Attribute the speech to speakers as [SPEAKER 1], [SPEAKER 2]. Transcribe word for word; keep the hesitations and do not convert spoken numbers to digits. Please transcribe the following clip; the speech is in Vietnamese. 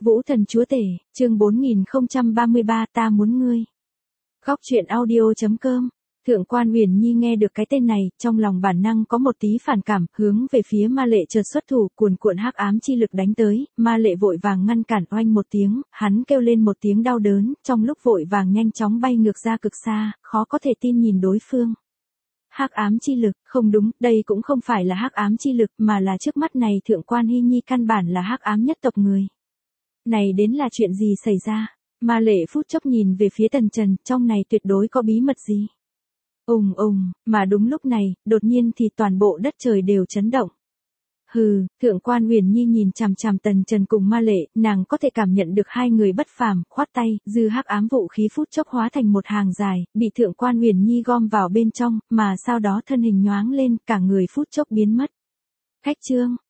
[SPEAKER 1] Vũ thần chúa tể, chương bốn nghìn không trăm ba mươi ba ta muốn ngươi. Góc truyện audio chấm com. Thượng quan Huyền Nhi nghe được cái tên này, trong lòng bản năng có một tí phản cảm, hướng về phía Ma Lệ chợt xuất thủ, cuồn cuộn hắc ám chi lực đánh tới, Ma Lệ vội vàng ngăn cản, oanh một tiếng, hắn kêu lên một tiếng đau đớn, trong lúc vội vàng nhanh chóng bay ngược ra cực xa, khó có thể tin nhìn đối phương. Hắc ám chi lực, không đúng, đây cũng không phải là hắc ám chi lực, mà là trước mắt này Thượng quan Hy Nhi căn bản là hắc ám nhất tộc người. Này đến là chuyện gì xảy ra? Ma Lệ phút chốc nhìn về phía Tần Trần, trong này tuyệt đối có bí mật gì? Ùng ùng, mà đúng lúc này, đột nhiên thì toàn bộ đất trời đều chấn động. Hừ, Thượng quan Huyền Nhi nhìn chằm chằm Tần Trần cùng Ma Lệ, nàng có thể cảm nhận được hai người bất phàm, khoát tay, dư hắc ám vũ khí phút chốc hóa thành một hàng dài, bị Thượng quan Huyền Nhi gom vào bên trong, mà sau đó thân hình nhoáng lên, cả người phút chốc biến mất. Khách trương,